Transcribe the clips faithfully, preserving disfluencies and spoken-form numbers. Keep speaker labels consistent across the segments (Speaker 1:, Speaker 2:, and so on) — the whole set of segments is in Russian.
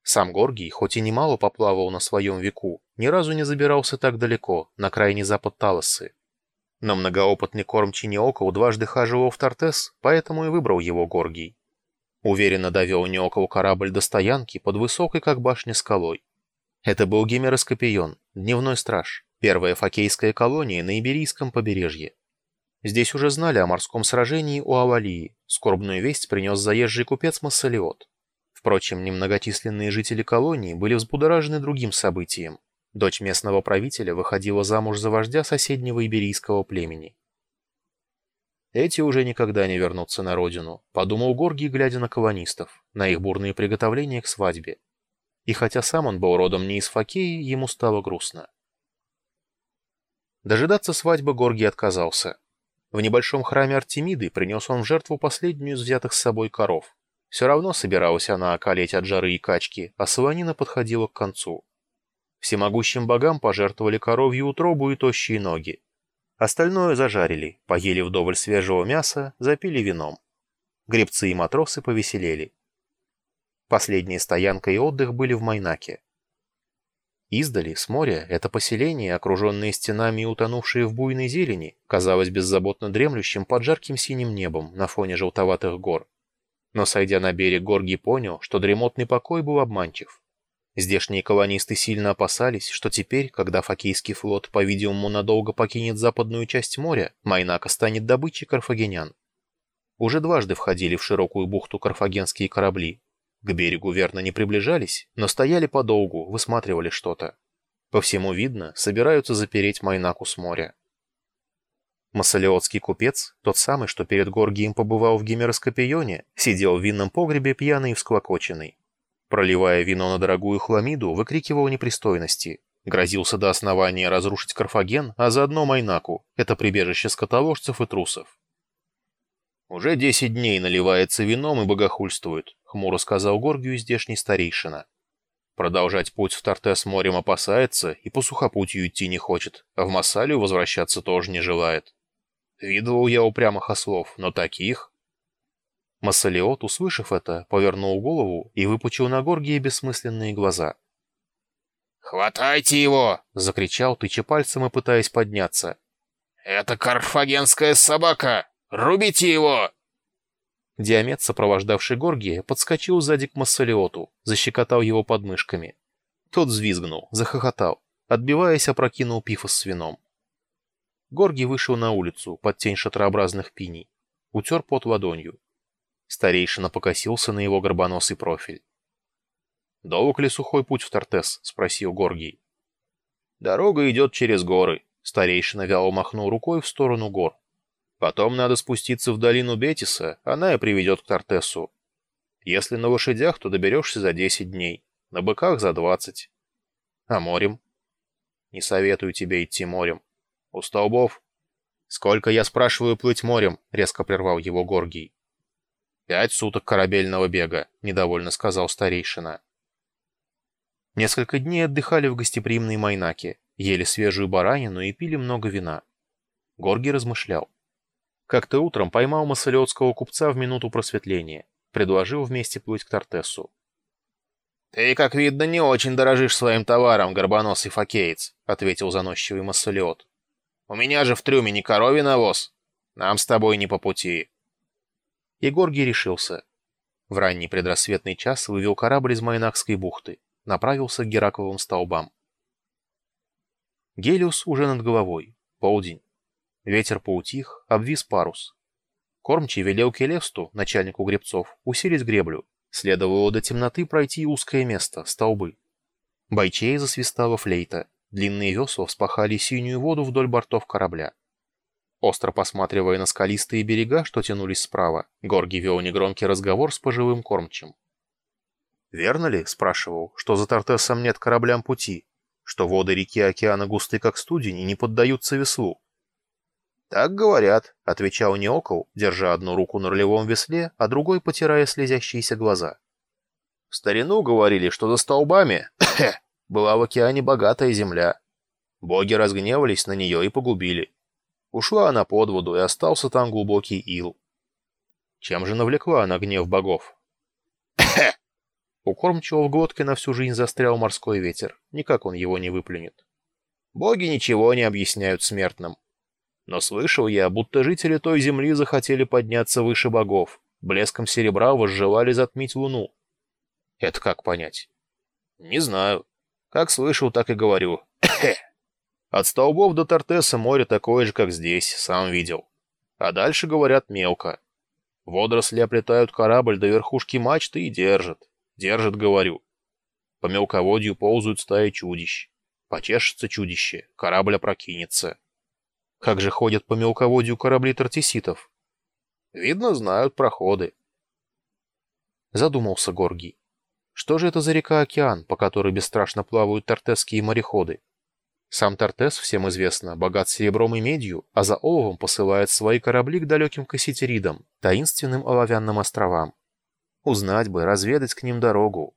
Speaker 1: Сам Горгий, хоть и немало поплавал на своем веку, ни разу не забирался так далеко, на крайний запад Талосы. Но многоопытный кормчий Неокол дважды хаживал в Тартес, поэтому и выбрал его Горгий. Уверенно довел Неокол корабль до стоянки под высокой, как башня, скалой. Это был Гимероскопион, дневной страж, первая фокейская колония на Иберийском побережье. Здесь уже знали о морском сражении у Авалии, скорбную весть принес заезжий купец Массалиот. Впрочем, немногочисленные жители колонии были взбудоражены другим событием. Дочь местного правителя выходила замуж за вождя соседнего иберийского племени. «Эти уже никогда не вернутся на родину», — подумал Горгий, глядя на колонистов, на их бурные приготовления к свадьбе. И хотя сам он был родом не из Фокеи, ему стало грустно. Дожидаться свадьбы Горгий отказался. В небольшом храме Артемиды принес он в жертву последнюю из взятых с собой коров. Все равно собиралась она околеть от жары и качки, а солонина подходила к концу. Всемогущим богам пожертвовали коровью утробу и тощие ноги. Остальное зажарили, поели вдоволь свежего мяса, запили вином. Гребцы и матросы повеселели. Последняя стоянка и отдых были в Майнаке. Издали, с моря, это поселение, окруженное стенами и утонувшее в буйной зелени, казалось беззаботно дремлющим под жарким синим небом на фоне желтоватых гор. Но, сойдя на берег, Горгий понял, что дремотный покой был обманчив. Здешние колонисты сильно опасались, что теперь, когда Фокейский флот, по-видимому, надолго покинет западную часть моря, Майнака станет добычей карфагенян. Уже дважды входили в широкую бухту карфагенские корабли. К берегу верно не приближались, но стояли подолгу, высматривали что-то. По всему видно, собираются запереть Майнаку с моря. Массалиотский купец, тот самый, что перед Горгием побывал в Гимероскопионе, сидел в винном погребе пьяный и всклокоченный. Проливая вино на дорогую хламиду, выкрикивал непристойности. Грозился до основания разрушить Карфаген, а заодно Майнаку, это прибежище скотоложцев и трусов. «Уже десять дней наливается вином и богохульствует», — хмуро сказал Горгию здешний старейшина. «Продолжать путь в Тартес морем опасается и по сухопутью идти не хочет, а в Массалию возвращаться тоже не желает. Видывал я упрямых ослов, но таких...» Массалиот, услышав это, повернул голову и выпучил на Горгия бессмысленные глаза.
Speaker 2: «Хватайте его!» —
Speaker 1: закричал, тыча пальцем и пытаясь подняться.
Speaker 2: «Это карфагенская собака! Рубите его!»
Speaker 1: Диамет, сопровождавший Горгия, подскочил сзади к Массалиоту, защекотал его подмышками. Тот взвизгнул, захохотал, отбиваясь, опрокинул пифос с вином. Горгий вышел на улицу под тень шатрообразных пиней, утер пот ладонью. Старейшина покосился на его горбоносый профиль. «Долг ли сухой путь в Тартес?» — спросил Горгий. «Дорога идет через горы», — старейшина вяло махнул рукой в сторону гор. «Потом надо спуститься в долину Бетиса, она и приведет к Тартесу. Если на лошадях, то доберешься за десять дней, на быках за двадцать. А морем? Не советую тебе идти морем. У столбов. Сколько, я спрашиваю, плыть морем?» — резко прервал его Горгий. «Пять суток корабельного бега», — недовольно сказал старейшина. Несколько дней отдыхали в гостеприимной Майнаке, ели свежую баранину и пили много вина. Горгий размышлял. Как-то утром поймал массалиотского купца в минуту просветления, предложил вместе плыть к Тартесу.
Speaker 2: «Ты, как видно, не очень дорожишь своим товаром, горбоносый фокеец», — ответил заносчивый Массалиот. «У меня же в трюме не коровий навоз. Нам с тобой не по пути». И Горгий решился. В ранний предрассветный час вывел корабль из Майнакской бухты, направился к Геракловым столбам. Гелиос уже над головой, полдень. Ветер поутих, обвис парус. Кормчий велел Келесту, начальнику гребцов, усилить греблю. Следовало до темноты пройти узкое место, столбы. Бойчей засвистала флейта. Длинные весла вспахали синюю воду вдоль бортов корабля. Остро посматривая на скалистые берега, что тянулись справа, Горгий вел негромкий разговор с пожилым кормчим. «Верно ли, — спрашивал, — что за Тартесом нет кораблям пути, что воды реки океана густы, как студень, и не поддаются веслу?» «Так говорят», — отвечал Неокол, держа одну руку на рулевом весле, а другой потирая слезящиеся глаза. «В старину говорили, что за столбами была в океане богатая земля. Боги разгневались на нее и погубили. Ушла она под воду, и остался там глубокий ил. Чем же навлекла она гнев богов?» У кормчего в глотке на всю жизнь застрял морской ветер, никак он его не выплюнет. Боги ничего не объясняют смертным. Но слышал я, будто жители той земли захотели подняться выше богов, блеском серебра возжелали затмить луну. Это как понять? Не знаю. Как слышал, так и говорю. От столбов до Тартеса море такое же, как здесь, сам видел. А дальше, говорят, мелко. Водоросли оплетают корабль до верхушки мачты и держат. Держат, говорю. По мелководью ползают стаи чудищ. Почешется чудище, корабль опрокинется. Как же ходят по мелководью корабли тартеситов? Видно, знают проходы. Задумался Горгий. Что же это за река-океан, по которой бесстрашно плавают тартесские мореходы? Сам Тартес, всем известно, богат серебром и медью, а за оловом посылает свои корабли к далеким касситеридам, таинственным оловянным островам. Узнать бы, разведать к ним дорогу.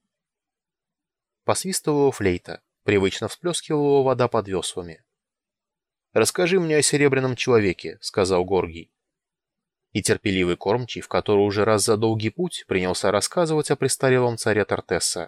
Speaker 2: Посвистывала флейта, привычно всплескивала вода под веслами. «Расскажи мне о серебряном человеке», — сказал Горгий. И терпеливый кормчий, в который уже раз за долгий путь, принялся рассказывать о престарелом царе Тартеса.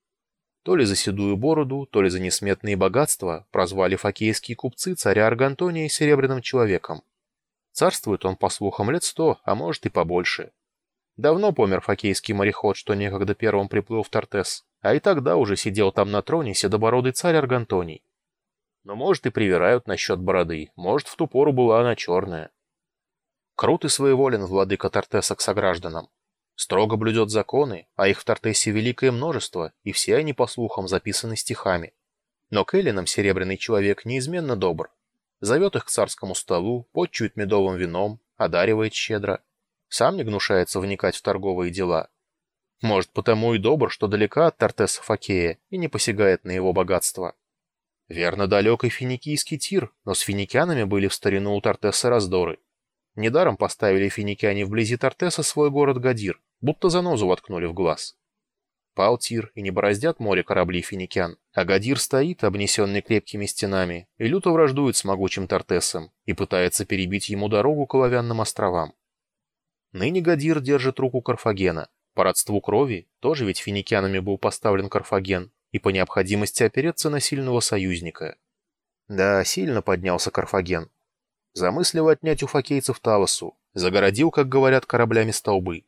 Speaker 2: То ли за седую бороду, то ли за несметные богатства прозвали фокейские купцы царя Аргантония серебряным человеком. Царствует он, по слухам, лет сто, а может и побольше. Давно помер фокейский мореход, что некогда первым приплыл в Тартес, а и тогда уже сидел там на троне седобородый царь Аргантоний. Но, может, и привирают насчет бороды, может, в ту пору была она черная. Крут и своеволен владыка Тартеса к согражданам. Строго блюдет законы, а их в Тартесе великое множество, и все они, по слухам, записаны стихами. Но к эллинам серебряный человек неизменно добр. Зовет их к царскому столу, подчует медовым вином, одаривает щедро. Сам не гнушается вникать в торговые дела. Может, потому и добр, что далека от Тартеса Фокея и не посягает на его богатство. Верно, далек и финикийский Тир, но с финикянами были в старину у Тартеса раздоры. Недаром поставили финикяне вблизи Тартеса свой город Гадир, будто занозу воткнули в глаз. Пал Тир, и не бороздят море корабли финикян, а Гадир стоит, обнесенный крепкими стенами, и люто враждует с могучим Тартесом и пытается перебить ему дорогу к оловянным островам. Ныне Гадир держит руку Карфагена. По родству крови тоже ведь финикянами был поставлен Карфаген, и по необходимости опереться на сильного союзника. Да, сильно поднялся Карфаген. Замыслил отнять у фокейцев Тавасу, загородил, как говорят, кораблями столбы.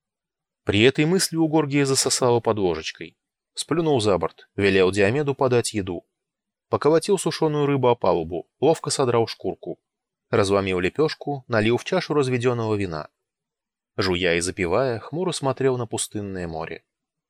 Speaker 2: При этой мысли у Горгия засосало под ложечкой. Сплюнул за борт, велел Диомеду подать еду. Поколотил сушеную рыбу о палубу, ловко содрал шкурку. Разломил лепешку, налил в чашу разведенного вина. Жуя и запивая, хмуро смотрел на пустынное море.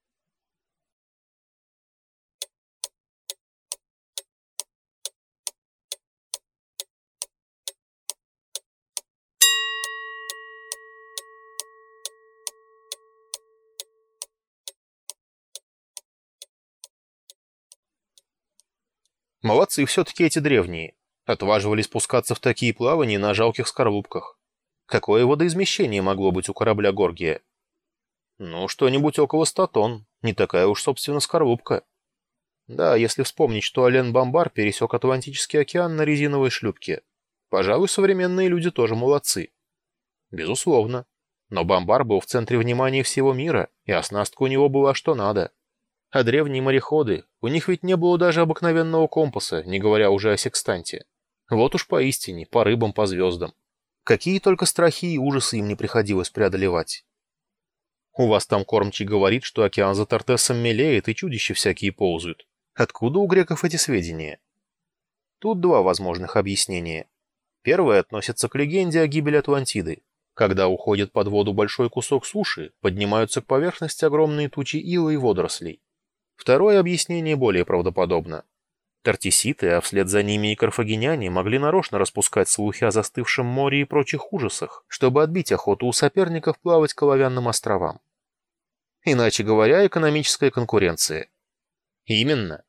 Speaker 2: Молодцы все-таки эти древние. Отваживались спускаться в такие плавания на жалких скорлупках. Какое водоизмещение могло быть у корабля Горгия? Ну, что-нибудь около ста тонн. Не такая уж, собственно, скорлупка. Да, если вспомнить, что Ален Бомбар пересек Атлантический океан на резиновой шлюпке. Пожалуй, современные люди тоже молодцы. Безусловно. Но Бомбар был в центре внимания всего мира, и оснастка у него была что надо. А древние мореходы, у них ведь не было даже обыкновенного компаса, не говоря уже о секстанте. Вот уж поистине, по рыбам, по звездам. Какие только страхи и ужасы им не приходилось преодолевать. У вас там кормчий говорит, что океан за Тартесом мелеет и чудища всякие ползают. Откуда у греков эти сведения? Тут два возможных объяснения. Первое относится к легенде о гибели Атлантиды. Когда уходит под воду большой кусок суши, поднимаются к поверхности огромные тучи ила и водорослей. Второе объяснение более правдоподобно. Тартеситы, а вслед за ними и карфагеняне, могли нарочно распускать слухи о застывшем море и прочих ужасах, чтобы отбить охоту у соперников плавать к оловянным островам. Иначе говоря, экономическая конкуренция. Именно.